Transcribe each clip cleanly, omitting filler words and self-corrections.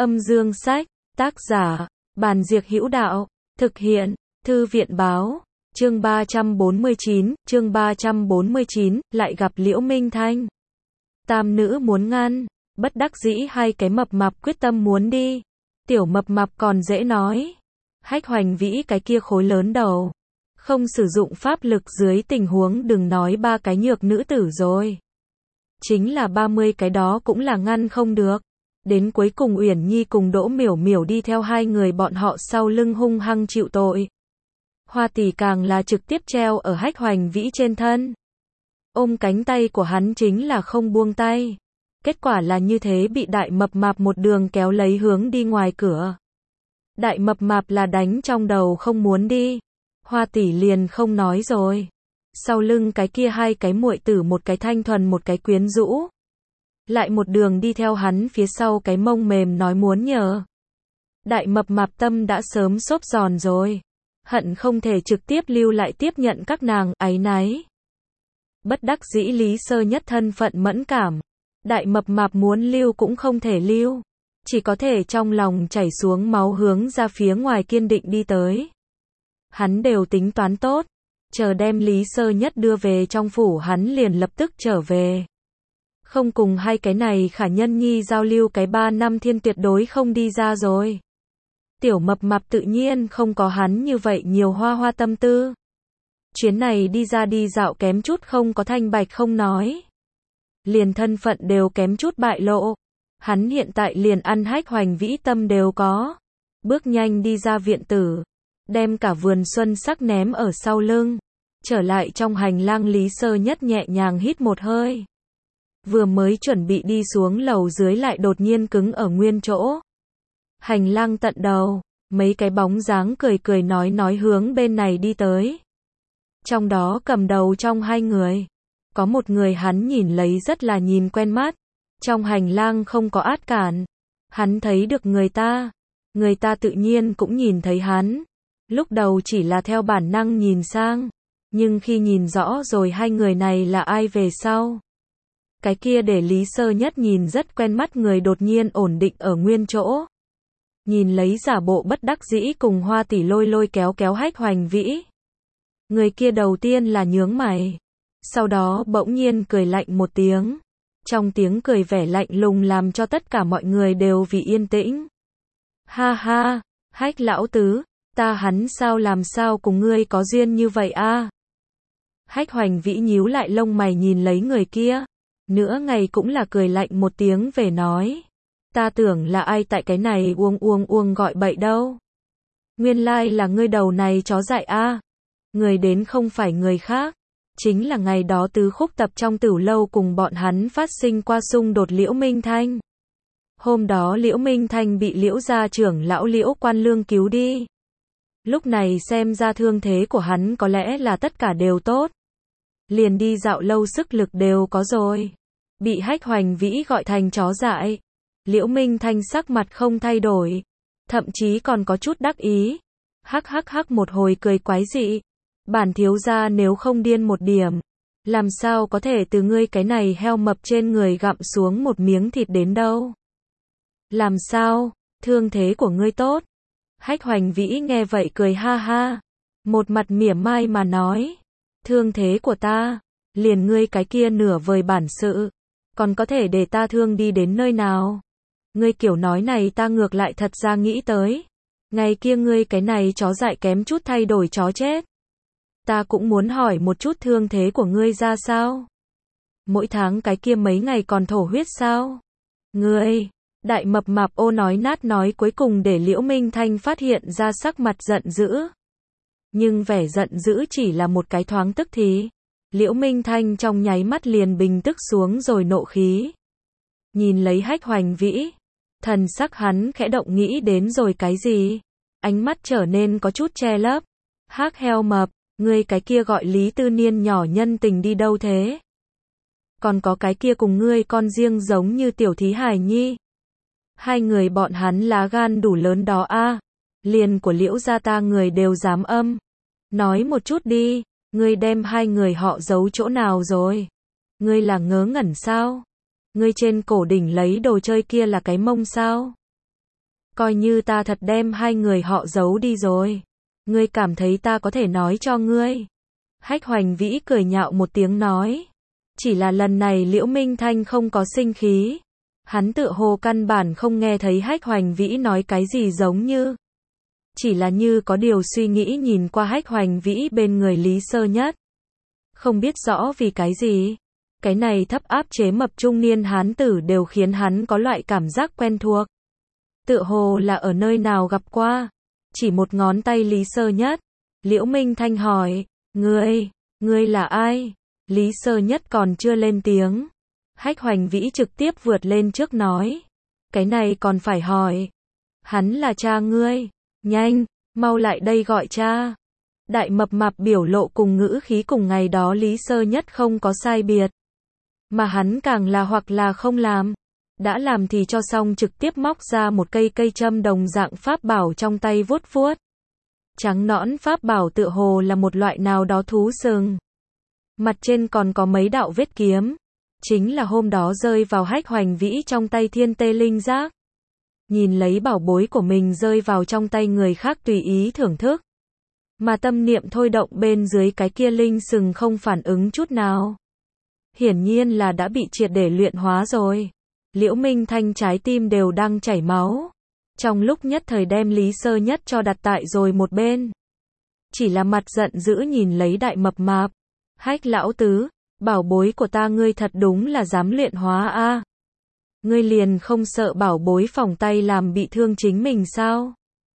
Âm dương sách, tác giả, Bàn Diệc Hữu Đạo, thực hiện, Thư viện báo, chương 349, lại gặp Liễu Minh Thanh. Tam nữ muốn ngăn, bất đắc dĩ hai cái mập mạp quyết tâm muốn đi. Tiểu mập mạp còn dễ nói. Hách Hoành Vĩ cái kia khối lớn đầu. Không sử dụng pháp lực dưới tình huống đừng nói ba cái nhược nữ tử rồi. Chính là 30 cái đó cũng là ngăn không được. Đến cuối cùng Uyển Nhi cùng Đỗ Miểu Miểu đi theo hai người bọn họ sau lưng hung hăng chịu tội. Hoa Tỷ càng là trực tiếp treo ở Hách Hoành Vĩ trên thân. Ôm cánh tay của hắn chính là không buông tay. Kết quả là như thế bị đại mập mạp một đường kéo lấy hướng đi ngoài cửa. Đại mập mạp là đánh trong đầu không muốn đi. Hoa Tỷ liền không nói rồi. Sau lưng cái kia hai cái muội tử, một cái thanh thuần một cái quyến rũ. Lại một đường đi theo hắn phía sau cái mông mềm nói muốn nhờ. Đại mập mạp tâm đã sớm xốp giòn rồi. Hận không thể trực tiếp lưu lại tiếp nhận các nàng, áy náy. Bất đắc dĩ Lý Sơ Nhất thân phận mẫn cảm. Đại mập mạp muốn lưu cũng không thể lưu. Chỉ có thể trong lòng chảy xuống máu hướng ra phía ngoài kiên định đi tới. Hắn đều tính toán tốt. Chờ đem Lý Sơ Nhất đưa về trong phủ hắn liền lập tức trở về. Không cùng hai cái này khả nhân nhi giao lưu cái 3 năm thiên tuyệt đối không đi ra rồi. Tiểu mập mạp tự nhiên không có hắn như vậy nhiều hoa tâm tư. Chuyến này đi ra đi dạo kém chút không có thanh bạch không nói. Liền thân phận đều kém chút bại lộ. Hắn hiện tại liền ăn Hách Hoành Vĩ tâm đều có. Bước nhanh đi ra viện tử. Đem cả vườn xuân sắc ném ở sau lưng. Trở lại trong hành lang Lý Sơ Nhất nhẹ nhàng hít một hơi. Vừa mới chuẩn bị đi xuống lầu dưới lại đột nhiên cứng ở nguyên chỗ. Hành lang tận đầu, mấy cái bóng dáng cười nói hướng bên này đi tới. Trong đó cầm đầu trong hai người, có một người hắn nhìn lấy rất là nhìn quen mắt. Trong hành lang không có át cản. Hắn thấy được người ta tự nhiên cũng nhìn thấy hắn. Lúc đầu chỉ là theo bản năng nhìn sang, nhưng khi nhìn rõ rồi hai người này là ai về sau. Cái kia để Lý Sơ Nhất nhìn rất quen mắt người đột nhiên ổn định ở nguyên chỗ. Nhìn lấy giả bộ bất đắc dĩ cùng Hoa Tỷ lôi kéo Hách Hoành Vĩ. Người kia đầu tiên là nhướng mày. Sau đó bỗng nhiên cười lạnh một tiếng. Trong tiếng cười vẻ lạnh lùng làm cho tất cả mọi người đều vì yên tĩnh. Ha ha, Hách lão tứ, hắn sao làm sao cùng ngươi có duyên như vậy a? Hách Hoành Vĩ nhíu lại lông mày nhìn lấy người kia. Nửa ngày cũng là cười lạnh một tiếng về nói. Ta tưởng là ai tại cái này uông gọi bậy đâu. Nguyên lai là ngươi đầu này chó dại a. Người đến không phải người khác. Chính là ngày đó Tứ Khúc tập trong Tửu Lâu cùng bọn hắn phát sinh qua xung đột Liễu Minh Thanh. Hôm đó Liễu Minh Thanh bị Liễu gia trưởng lão Liễu Quan Lương cứu đi. Lúc này xem ra thương thế của hắn có lẽ là tất cả đều tốt. Liền đi dạo lâu sức lực đều có rồi. Bị Hách Hoành Vĩ gọi thành chó dại. Liễu Minh Thanh sắc mặt không thay đổi. Thậm chí còn có chút đắc ý. Hắc một hồi cười quái dị. Bản thiếu gia nếu không điên một điểm. Làm sao có thể từ ngươi cái này heo mập trên người gặm xuống một miếng thịt đến đâu. Làm sao, thương thế của ngươi tốt. Hách Hoành Vĩ nghe vậy cười ha ha. Một mặt mỉa mai mà nói. Thương thế của ta, liền ngươi cái kia nửa vời bản sự. Còn có thể để ta thương đi đến nơi nào? Ngươi kiểu nói này ta ngược lại thật ra nghĩ tới. Ngày kia ngươi cái này chó dại kém chút thay đổi chó chết. Ta cũng muốn hỏi một chút thương thế của ngươi ra sao? Mỗi tháng cái kia mấy ngày còn thổ huyết sao? Ngươi, đại mập mạp ô nói nát nói cuối cùng để Liễu Minh Thanh phát hiện ra sắc mặt giận dữ. Nhưng vẻ giận dữ chỉ là một cái thoáng tức thì. Liễu Minh Thanh trong nháy mắt liền bình tức xuống rồi nộ khí. Nhìn lấy Hách Hoành Vĩ. Thần sắc hắn khẽ động nghĩ đến rồi cái gì. Ánh mắt trở nên có chút che lấp. Hắc heo mập, ngươi cái kia gọi Lý Tư Niên nhỏ nhân tình đi đâu thế? Còn có cái kia cùng ngươi con riêng giống như tiểu thí hài nhi. Hai người bọn hắn lá gan đủ lớn đó a. Liền của Liễu gia ta người đều dám âm. Nói một chút đi, ngươi đem hai người họ giấu chỗ nào rồi? Ngươi là ngớ ngẩn sao? Ngươi trên cổ đỉnh lấy đồ chơi kia là cái mông sao? Coi như ta thật đem hai người họ giấu đi rồi. Ngươi cảm thấy ta có thể nói cho ngươi. Hách Hoành Vĩ cười nhạo một tiếng nói. Chỉ là lần này Liễu Minh Thanh không có sinh khí. Hắn tựa hồ căn bản không nghe thấy Hách Hoành Vĩ nói cái gì giống như. Chỉ là như có điều suy nghĩ nhìn qua Hách Hoành Vĩ bên người Lý Sơ Nhất. Không biết rõ vì cái gì. Cái này thấp áp chế mập trung niên hán tử đều khiến hắn có loại cảm giác quen thuộc. Tựa hồ là ở nơi nào gặp qua. Chỉ một ngón tay Lý Sơ Nhất. Liễu Minh Thanh hỏi, ngươi là ai? Lý Sơ Nhất còn chưa lên tiếng. Hách Hoành Vĩ trực tiếp vượt lên trước nói. Cái này còn phải hỏi. Hắn là cha ngươi. Nhanh, mau lại đây gọi cha. Đại mập mạp biểu lộ cùng ngữ khí cùng ngày đó Lý Sơ Nhất không có sai biệt. Mà hắn càng là hoặc là không làm. Đã làm thì cho xong trực tiếp móc ra một cây châm đồng dạng pháp bảo trong tay vuốt vuốt. Trắng nõn pháp bảo tựa hồ là một loại nào đó thú sừng. Mặt trên còn có mấy đạo vết kiếm. Chính là hôm đó rơi vào Hách Hoành Vĩ trong tay Thiên Tê Linh Giác. Nhìn lấy bảo bối của mình rơi vào trong tay người khác tùy ý thưởng thức. Mà tâm niệm thôi động bên dưới cái kia linh sừng không phản ứng chút nào. Hiển nhiên là đã bị triệt để luyện hóa rồi. Liễu Minh Thanh trái tim đều đang chảy máu. Trong lúc nhất thời đem Lý Sơ Nhất cho đặt tại rồi một bên. Chỉ là mặt giận dữ nhìn lấy đại mập mạp. Hách lão tứ, bảo bối của ta ngươi thật đúng là dám luyện hóa a. Ngươi liền không sợ bảo bối phỏng tay làm bị thương chính mình sao?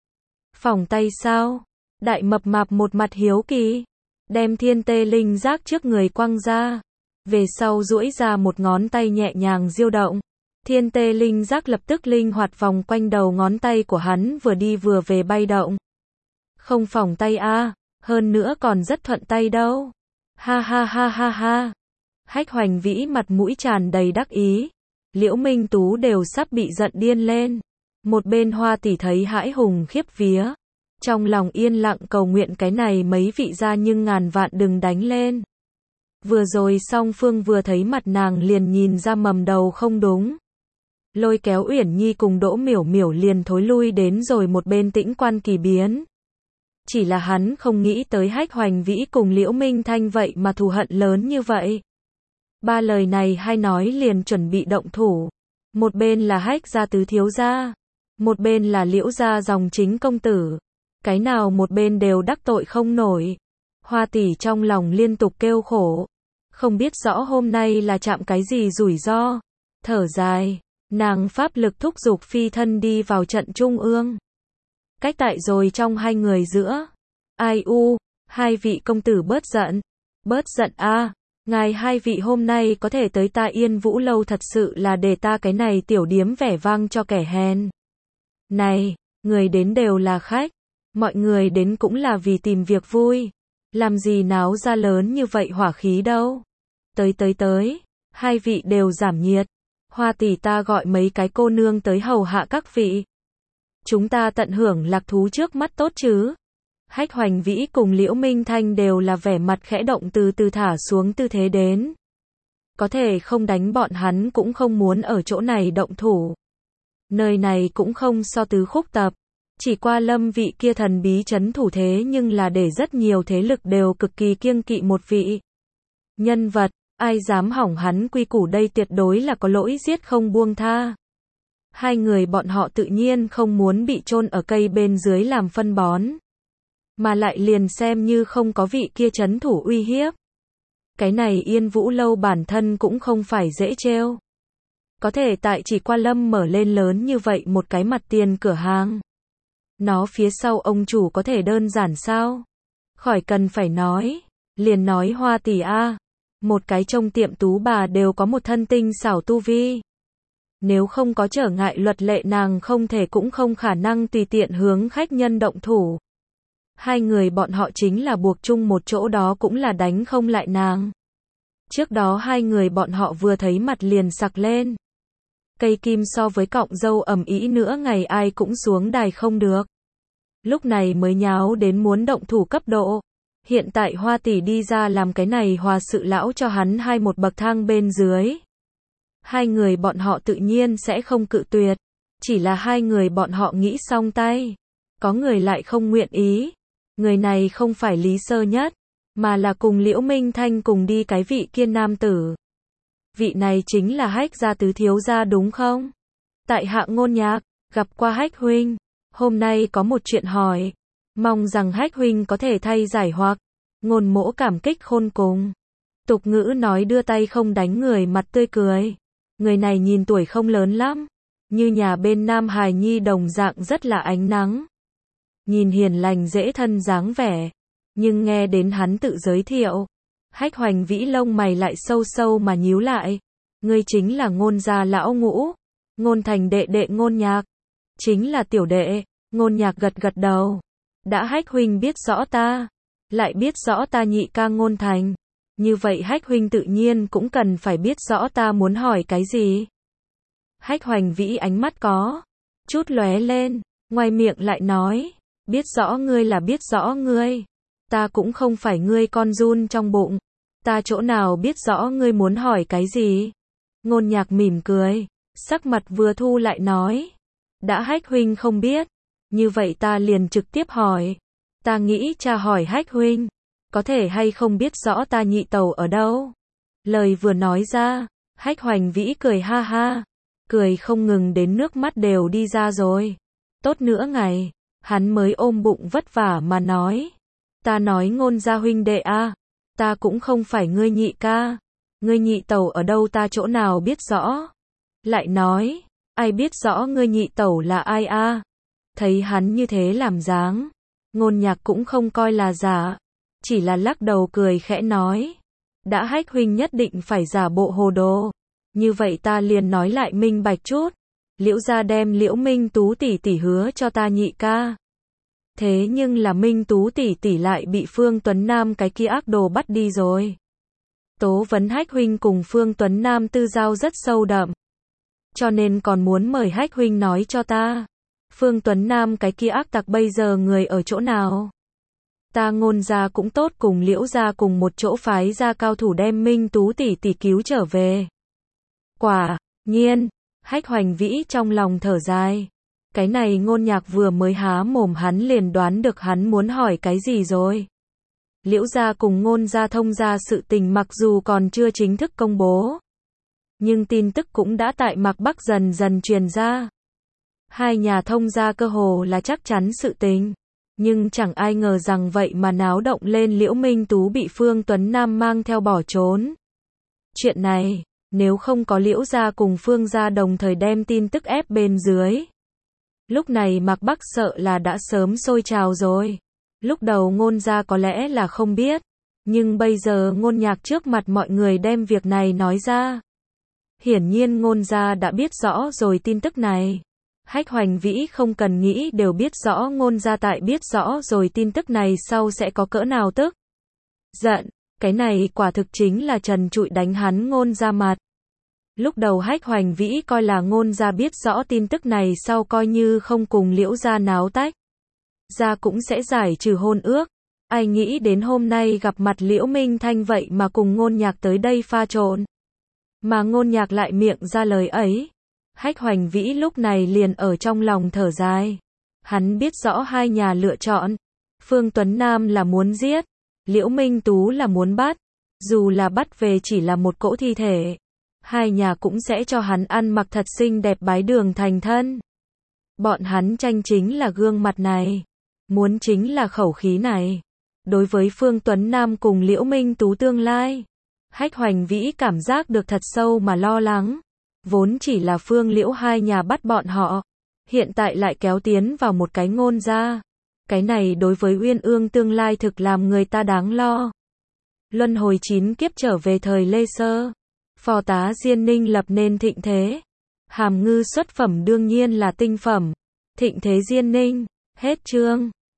Phỏng tay sao? Đại mập mạp một mặt hiếu kỳ. Đem Thiên Tê Linh Giác trước người quăng ra. Về sau duỗi ra một ngón tay nhẹ nhàng diêu động. Thiên Tê Linh Giác lập tức linh hoạt vòng quanh đầu ngón tay của hắn vừa đi vừa về bay động. Không phỏng tay a, hơn nữa còn rất thuận tay đâu. Ha ha ha ha ha. Hách Hoành Vĩ mặt mũi tràn đầy đắc ý. Liễu Minh Tú đều sắp bị giận điên lên. Một bên Hoa tỷ thấy hãi hùng khiếp vía. Trong lòng yên lặng cầu nguyện cái này mấy vị gia nhưng ngàn vạn đừng đánh lên. Vừa rồi Song Phương vừa thấy mặt nàng liền nhìn ra mầm đầu không đúng. Lôi kéo Uyển Nhi cùng Đỗ Miểu Miểu liền thối lui đến rồi một bên tĩnh quan kỳ biến. Chỉ là hắn không nghĩ tới Hách Hoành Vĩ cùng Liễu Minh Thanh vậy mà thù hận lớn như vậy. Ba lời này hay nói liền chuẩn bị động thủ. Một bên là Hách gia tứ thiếu gia, một bên là Liễu gia dòng chính công tử. Cái nào một bên đều đắc tội không nổi. Hoa tỷ trong lòng liên tục kêu khổ. Không biết rõ hôm nay là chạm cái gì rủi ro. Thở dài, nàng pháp lực thúc giục phi thân đi vào trận trung ương. Cách tại rồi trong hai người giữa. Ai u, hai vị công tử bớt giận a. Ngài hai vị hôm nay có thể tới ta Yên Vũ lâu thật sự là để ta cái này tiểu điếm vẻ vang cho kẻ hèn. Này, người đến đều là khách. Mọi người đến cũng là vì tìm việc vui. Làm gì náo ra lớn như vậy hỏa khí đâu. Tới. Hai vị đều giảm nhiệt. Hoa tỷ ta gọi mấy cái cô nương tới hầu hạ các vị. Chúng ta tận hưởng lạc thú trước mắt tốt chứ. Hách Hoành Vĩ cùng Liễu Minh Thanh đều là vẻ mặt khẽ động từ từ thả xuống tư thế đến. Có thể không đánh bọn hắn cũng không muốn ở chỗ này động thủ. Nơi này cũng không so tứ khúc tập. Chỉ qua Lâm vị kia thần bí trấn thủ thế nhưng là để rất nhiều thế lực đều cực kỳ kiêng kỵ một vị nhân vật, ai dám hỏng hắn quy củ đây tuyệt đối là có lỗi giết không buông tha. Hai người bọn họ tự nhiên không muốn bị chôn ở cây bên dưới làm phân bón, mà lại liền xem như không có vị kia trấn thủ uy hiếp. Cái này Yên Vũ lâu bản thân cũng không phải dễ trêu. Có thể tại Chỉ Qua Lâm mở lên lớn như vậy một cái mặt tiền cửa hàng. Nó phía sau ông chủ có thể đơn giản sao? Khỏi cần phải nói. Liền nói Hoa tỷ a, một cái trong tiệm tú bà đều có một thân tinh xảo tu vi. Nếu không có trở ngại luật lệ nàng không thể cũng không khả năng tùy tiện hướng khách nhân động thủ. Hai người bọn họ chính là buộc chung một chỗ đó cũng là đánh không lại nàng. Trước đó hai người bọn họ vừa thấy mặt liền sặc lên. Cây kim so với cọng dâu ầm ĩ nữa ngày ai cũng xuống đài không được. Lúc này mới nháo đến muốn động thủ cấp độ. Hiện tại Hoa tỷ đi ra làm cái này hòa sự lão cho hắn hai một bậc thang bên dưới. Hai người bọn họ tự nhiên sẽ không cự tuyệt. Chỉ là hai người bọn họ nghĩ xong tay. Có người lại không nguyện ý. Người này không phải Lý Sơ Nhất, mà là cùng Liễu Minh Thanh cùng đi cái vị kia nam tử. Vị này chính là Hách gia tứ thiếu gia đúng không? Tại hạ Ngôn Nhạc, gặp qua Hách huynh. Hôm nay có một chuyện hỏi. Mong rằng Hách huynh có thể thay giải hoặc. Ngôn Mỗ cảm kích khôn cùng. Tục ngữ nói đưa tay không đánh người mặt tươi cười. Người này nhìn tuổi không lớn lắm. Như nhà bên Nam Hải Nhi đồng dạng rất là ánh nắng. Nhìn hiền lành dễ thân dáng vẻ. Nhưng nghe đến hắn tự giới thiệu. Hách Hoành Vĩ lông mày lại sâu sâu mà nhíu lại. Ngươi chính là Ngôn gia lão ngũ. Ngôn Thành đệ đệ Ngôn Nhạc. Chính là tiểu đệ. Ngôn Nhạc gật gật đầu. Đã Hách huynh biết rõ ta. Lại biết rõ ta nhị ca Ngôn Thành. Như vậy Hách huynh tự nhiên cũng cần phải biết rõ ta muốn hỏi cái gì. Hách Hoành Vĩ ánh mắt có chút lóe lên, ngoài miệng lại nói, biết rõ ngươi là biết rõ ngươi. Ta cũng không phải ngươi con giun trong bụng. Ta chỗ nào biết rõ ngươi muốn hỏi cái gì. Ngôn Nhạc mỉm cười, sắc mặt vừa thu lại nói. Đã Hách huynh không biết, như vậy ta liền trực tiếp hỏi. Ta nghĩ tra hỏi Hách huynh, có thể hay không biết rõ ta nhị tẩu ở đâu. Lời vừa nói ra, Hách Hoành Vĩ cười ha ha. Cười không ngừng đến nước mắt đều đi ra rồi. Tốt nữa ngày, hắn mới ôm bụng vất vả mà nói. Ta nói Ngôn gia huynh đệ a, ta cũng không phải ngươi nhị ca. Ngươi nhị tẩu ở đâu ta chỗ nào biết rõ. Lại nói, ai biết rõ ngươi nhị tẩu là ai a? Thấy hắn như thế làm dáng, Ngôn Nhạc cũng không coi là giả, chỉ là lắc đầu cười khẽ nói. Đã Hách huynh nhất định phải giả bộ hồ đồ. Như vậy ta liền nói lại minh bạch chút. Liễu gia đem Liễu Minh Tú tỷ tỷ hứa cho ta nhị ca. Thế nhưng là Minh Tú tỷ tỷ lại bị Phương Tuấn Nam cái kia ác đồ bắt đi rồi. Tố vấn Hách huynh cùng Phương Tuấn Nam tư giao rất sâu đậm. Cho nên còn muốn mời Hách huynh nói cho ta. Phương Tuấn Nam cái kia ác tặc bây giờ người ở chỗ nào? Ta Ngôn gia cũng tốt cùng Liễu gia cùng một chỗ phái ra cao thủ đem Minh Tú tỷ tỷ cứu trở về. Quả nhiên, Hách Hoành Vĩ trong lòng thở dài. Cái này Ngôn Nhạc vừa mới há mồm hắn liền đoán được hắn muốn hỏi cái gì rồi. Liễu gia cùng Ngôn gia thông gia sự tình mặc dù còn chưa chính thức công bố, nhưng tin tức cũng đã tại Mạc Bắc dần dần truyền ra. Hai nhà thông gia cơ hồ là chắc chắn sự tình. Nhưng chẳng ai ngờ rằng vậy mà náo động lên Liễu Minh Tú bị Phương Tuấn Nam mang theo bỏ trốn. Chuyện này, nếu không có Liễu gia cùng Phương gia đồng thời đem tin tức ép bên dưới, lúc này Mạc Bắc sợ là đã sớm sôi trào rồi. Lúc đầu Ngôn gia có lẽ là không biết, nhưng bây giờ Ngôn Nhạc trước mặt mọi người đem việc này nói ra. Hiển nhiên Ngôn gia đã biết rõ rồi tin tức này. Hách Hoành Vĩ không cần nghĩ đều biết rõ Ngôn gia tại biết rõ rồi tin tức này sau sẽ có cỡ nào tức giận. Cái này quả thực chính là trần trụi đánh hắn Ngôn gia mặt. Lúc đầu Hách Hoành Vĩ coi là Ngôn gia biết rõ tin tức này sau coi như không cùng Liễu gia náo tách gia cũng sẽ giải trừ hôn ước. Ai nghĩ đến hôm nay gặp mặt Liễu Minh Thanh vậy mà cùng Ngôn Nhạc tới đây pha trộn. Mà Ngôn Nhạc lại miệng ra lời ấy. Hách Hoành Vĩ lúc này liền ở trong lòng thở dài. Hắn biết rõ hai nhà lựa chọn. Phương Tuấn Nam là muốn giết, Liễu Minh Tú là muốn bắt. Dù là bắt về chỉ là một cỗ thi thể, hai nhà cũng sẽ cho hắn ăn mặc thật xinh đẹp bái đường thành thân. Bọn hắn tranh chính là gương mặt này, muốn chính là khẩu khí này. Đối với Phương Tuấn Nam cùng Liễu Minh Tú tương lai, Hách Hoành Vĩ cảm giác được thật sâu mà lo lắng. Vốn chỉ là Phương Liễu hai nhà bắt bọn họ, hiện tại lại kéo tiến vào một cái Ngôn gia. Cái này đối với Uyên Ương tương lai thực làm người ta đáng lo. Luân hồi 9 kiếp trở về thời Lê Sơ, phò tá Diên Ninh lập nên thịnh thế. Hàm Ngư xuất phẩm đương nhiên là tinh phẩm. Thịnh thế Diên Ninh, hết chương.